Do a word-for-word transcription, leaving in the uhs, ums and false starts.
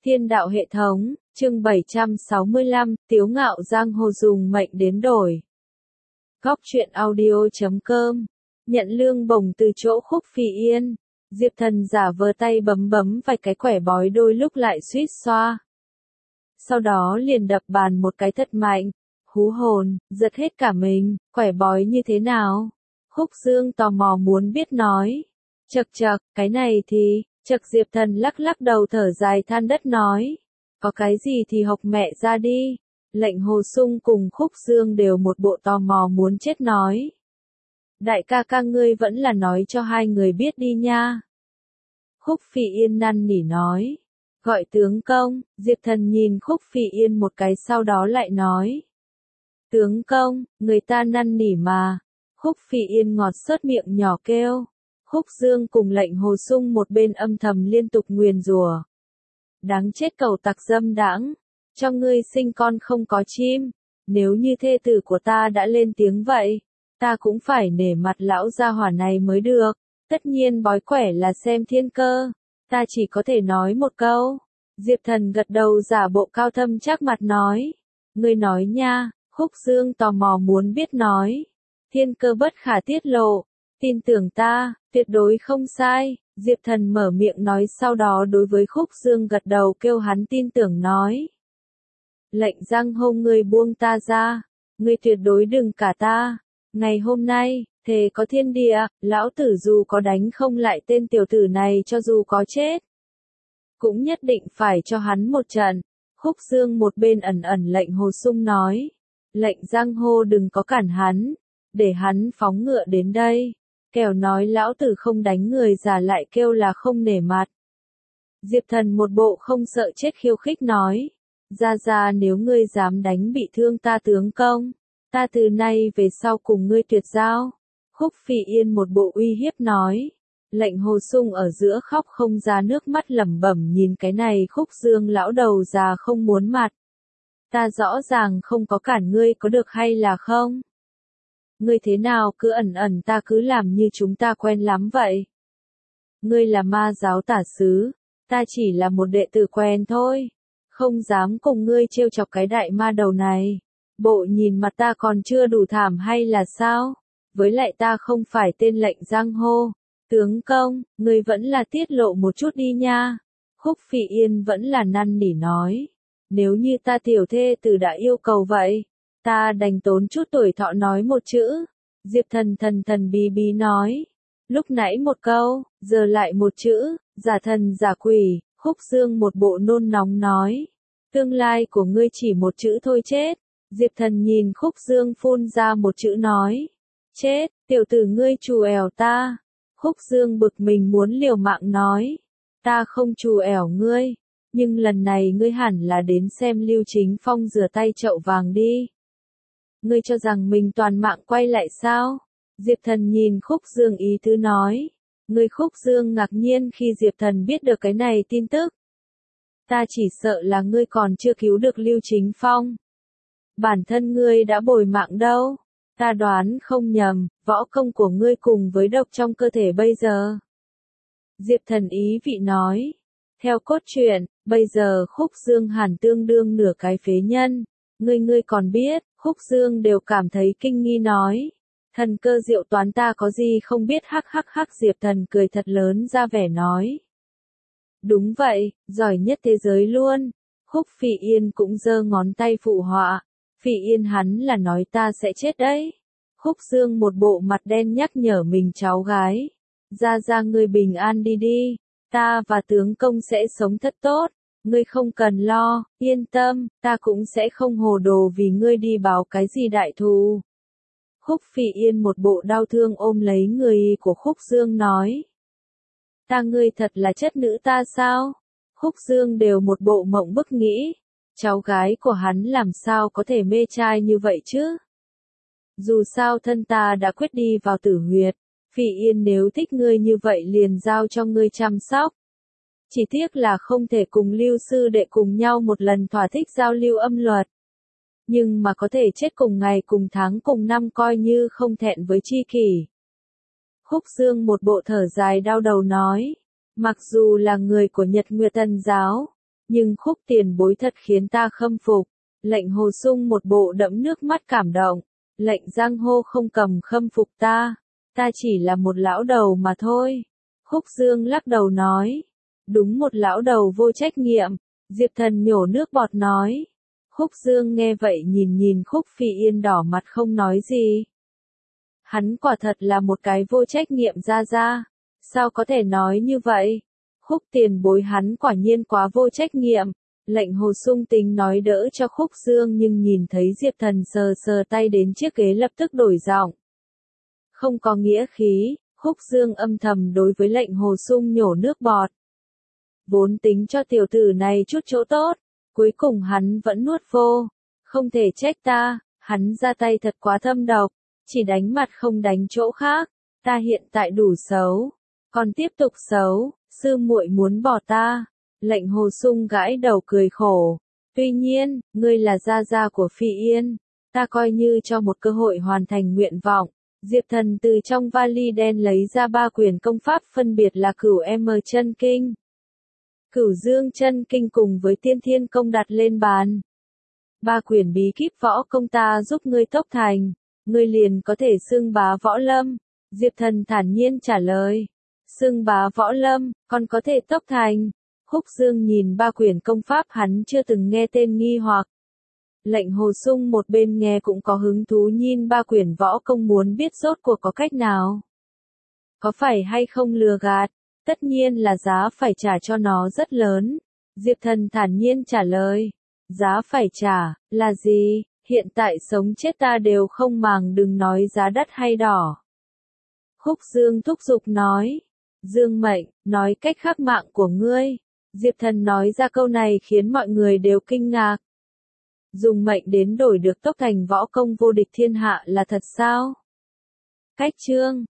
Thiên đạo hệ thống, chương bảy trăm sáu mươi lăm, Tiếu ngạo giang hồ dùng mệnh đến đổi. Góc truyện audio chấm com, nhận lương bổng từ chỗ Khúc Phỉ Yên, Diệp Thần giả vờ tay bấm bấm vài cái quẻ bói đôi lúc lại suýt xoa. Sau đó liền đập bàn một cái thật mạnh, hú hồn, giật hết cả mình, quẻ bói như thế nào? Khúc Dương tò mò muốn biết nói. Chậc chậc, cái này thì, chậc Diệp Thần lắc lắc đầu thở dài than đất nói. Có cái gì thì học mẹ ra đi. Lệnh Hồ Sung cùng Khúc Dương đều một bộ tò mò muốn chết nói. Đại ca ca ngươi vẫn là nói cho hai người biết đi nha. Khúc Phỉ Yên năn nỉ nói. Gọi tướng công, Diệp Thần nhìn Khúc Phỉ Yên một cái sau đó lại nói. Tướng công, người ta năn nỉ mà. Khúc Phỉ Yên ngọt xớt miệng nhỏ kêu. Khúc Dương cùng Lệnh Hồ Sung một bên âm thầm liên tục nguyền rủa. Đáng chết cẩu tặc dâm đãng, cho ngươi sinh con không có chim, nếu như thê tử của ta đã lên tiếng vậy, ta cũng phải nể mặt lão gia hỏa này mới được, tất nhiên bói quẻ là xem thiên cơ, ta chỉ có thể nói một câu. Diệp Thần gật đầu giả bộ cao thâm chắc mặt nói, ngươi nói nha. Khúc Dương tò mò muốn biết nói, thiên cơ bất khả tiết lộ, tin tưởng ta, tuyệt đối không sai. Diệp Thần mở miệng nói sau đó đối với Khúc Dương gật đầu kêu hắn tin tưởng nói. Lệnh giang hồ ngươi buông ta ra, ngươi tuyệt đối đừng cả ta. Ngày hôm nay, thề có thiên địa, lão tử dù có đánh không lại tên tiểu tử này cho dù có chết, cũng nhất định phải cho hắn một trận. Khúc Dương một bên ẩn ẩn lệnh Hồ Sung nói. Lệnh giang hồ đừng có cản hắn, để hắn phóng ngựa đến đây. Kẻo nói lão tử không đánh người già lại kêu là không nể mặt. Diệp Thần một bộ không sợ chết khiêu khích nói. Ra ra nếu ngươi dám đánh bị thương ta tướng công, ta từ nay về sau cùng ngươi tuyệt giao. Khúc Phỉ Yên một bộ uy hiếp nói. Lệnh Hồ Sung ở giữa khóc không ra nước mắt lẩm bẩm nhìn cái này Khúc Dương lão đầu già không muốn mặt. Ta rõ ràng không có cản ngươi có được hay là không? Ngươi thế nào cứ ẩn ẩn ta cứ làm như chúng ta quen lắm vậy. Ngươi là ma giáo tả sứ, ta chỉ là một đệ tử quen thôi, không dám cùng ngươi trêu chọc cái đại ma đầu này. Bộ nhìn mặt ta còn chưa đủ thảm hay là sao? Với lại ta không phải tên lệnh giang hồ. Tướng công, ngươi vẫn là tiết lộ một chút đi nha. Khúc Phỉ Yên vẫn là năn nỉ nói. Nếu như ta tiểu thê tử đã yêu cầu vậy, ta đành tốn chút tuổi thọ nói một chữ. Diệp Thần thần thần bí bí nói. Lúc nãy một câu, giờ lại một chữ, giả thần giả quỷ. Khúc Dương một bộ nôn nóng nói. Tương lai của ngươi chỉ một chữ thôi chết. Diệp Thần nhìn Khúc Dương phun ra một chữ nói. Chết, tiểu tử ngươi trù ẻo ta. Khúc Dương bực mình muốn liều mạng nói. Ta không trù ẻo ngươi. Nhưng lần này ngươi hẳn là đến xem Lưu Chính Phong rửa tay chậu vàng đi. Ngươi cho rằng mình toàn mạng quay lại sao? Diệp Thần nhìn Khúc Dương ý tứ nói. Ngươi Khúc Dương ngạc nhiên khi Diệp Thần biết được cái này tin tức. Ta chỉ sợ là ngươi còn chưa cứu được Lưu Chính Phong. Bản thân ngươi đã bồi mạng đâu. Ta đoán không nhầm, võ công của ngươi cùng với độc trong cơ thể bây giờ. Diệp Thần ý vị nói. Theo cốt truyện, bây giờ Khúc Dương hẳn tương đương nửa cái phế nhân. Ngươi ngươi còn biết, Khúc Dương đều cảm thấy kinh nghi nói. Thần cơ diệu toán ta có gì không biết hắc hắc hắc Diệp Thần cười thật lớn ra vẻ nói. Đúng vậy, giỏi nhất thế giới luôn. Khúc Phỉ Yên cũng giơ ngón tay phụ họa. Phỉ Yên hắn là nói ta sẽ chết đấy. Khúc Dương một bộ mặt đen nhắc nhở mình cháu gái. Ra ra ngươi bình an đi đi. Ta và tướng công sẽ sống thật tốt, ngươi không cần lo, yên tâm, ta cũng sẽ không hồ đồ vì ngươi đi báo cái gì đại thù. Khúc Phỉ Yên một bộ đau thương ôm lấy người của Khúc Dương nói. Ta ngươi thật là chất nữ ta sao? Khúc Dương đều một bộ mộng bức nghĩ, cháu gái của hắn làm sao có thể mê trai như vậy chứ? Dù sao thân ta đã quyết đi vào tử huyệt. Phỉ Yên nếu thích ngươi như vậy liền giao cho ngươi chăm sóc. Chỉ tiếc là không thể cùng Lưu sư đệ cùng nhau một lần thỏa thích giao lưu âm luật. Nhưng mà có thể chết cùng ngày cùng tháng cùng năm coi như không thẹn với chi kỷ. Khúc Dương một bộ thở dài đau đầu nói. Mặc dù là người của Nhật Nguyệt Tân giáo, nhưng Khúc tiền bối thật khiến ta khâm phục. Lệnh Hồ Sung một bộ đẫm nước mắt cảm động. Lệnh giang hồ không cầm khâm phục ta. Ta chỉ là một lão đầu mà thôi. Khúc Dương lắc đầu nói. Đúng một lão đầu vô trách nhiệm. Diệp Thần nhổ nước bọt nói. Khúc Dương nghe vậy nhìn nhìn Khúc Phi Yên đỏ mặt không nói gì. Hắn quả thật là một cái vô trách nhiệm ra ra. Sao có thể nói như vậy? Khúc tiền bối hắn quả nhiên quá vô trách nhiệm. Lệnh Hồ Sung tính nói đỡ cho Khúc Dương nhưng nhìn thấy Diệp Thần sờ sờ tay đến chiếc ghế lập tức đổi giọng. Không có nghĩa khí, Khúc Dương âm thầm đối với lệnh Hồ Sung nhổ nước bọt. Vốn tính cho tiểu tử này chút chỗ tốt, cuối cùng hắn vẫn nuốt vô. Không thể trách ta, hắn ra tay thật quá thâm độc, chỉ đánh mặt không đánh chỗ khác. Ta hiện tại đủ xấu, còn tiếp tục xấu, sư muội muốn bỏ ta. Lệnh Hồ Sung gãi đầu cười khổ. Tuy nhiên, ngươi là gia gia của Phi Yên, ta coi như cho một cơ hội hoàn thành nguyện vọng. Diệp Thần từ trong vali đen lấy ra ba quyển công pháp phân biệt là Cửu M Chân Kinh, Cửu Dương Chân Kinh cùng với Tiên Thiên Công đặt lên bàn. Ba quyển bí kíp võ công ta giúp ngươi tốc thành, ngươi liền có thể xưng bá võ lâm. Diệp Thần thản nhiên trả lời. Xưng bá võ lâm, còn có thể tốc thành. Khúc Dương nhìn ba quyển công pháp hắn chưa từng nghe tên nghi hoặc. Lệnh Hồ Sung một bên nghe cũng có hứng thú nhìn ba quyển võ công muốn biết rốt cuộc có cách nào. Có phải hay không lừa gạt, tất nhiên là giá phải trả cho nó rất lớn. Diệp Thần thản nhiên trả lời. Giá phải trả, là gì? Hiện tại sống chết ta đều không màng đừng nói giá đắt hay đỏ. Khúc Dương thúc giục nói. Dương mệnh, nói cách khác mạng của ngươi. Diệp Thần nói ra câu này khiến mọi người đều kinh ngạc. Dùng mệnh đến đổi được tốc thành võ công vô địch thiên hạ là thật sao? Cách chương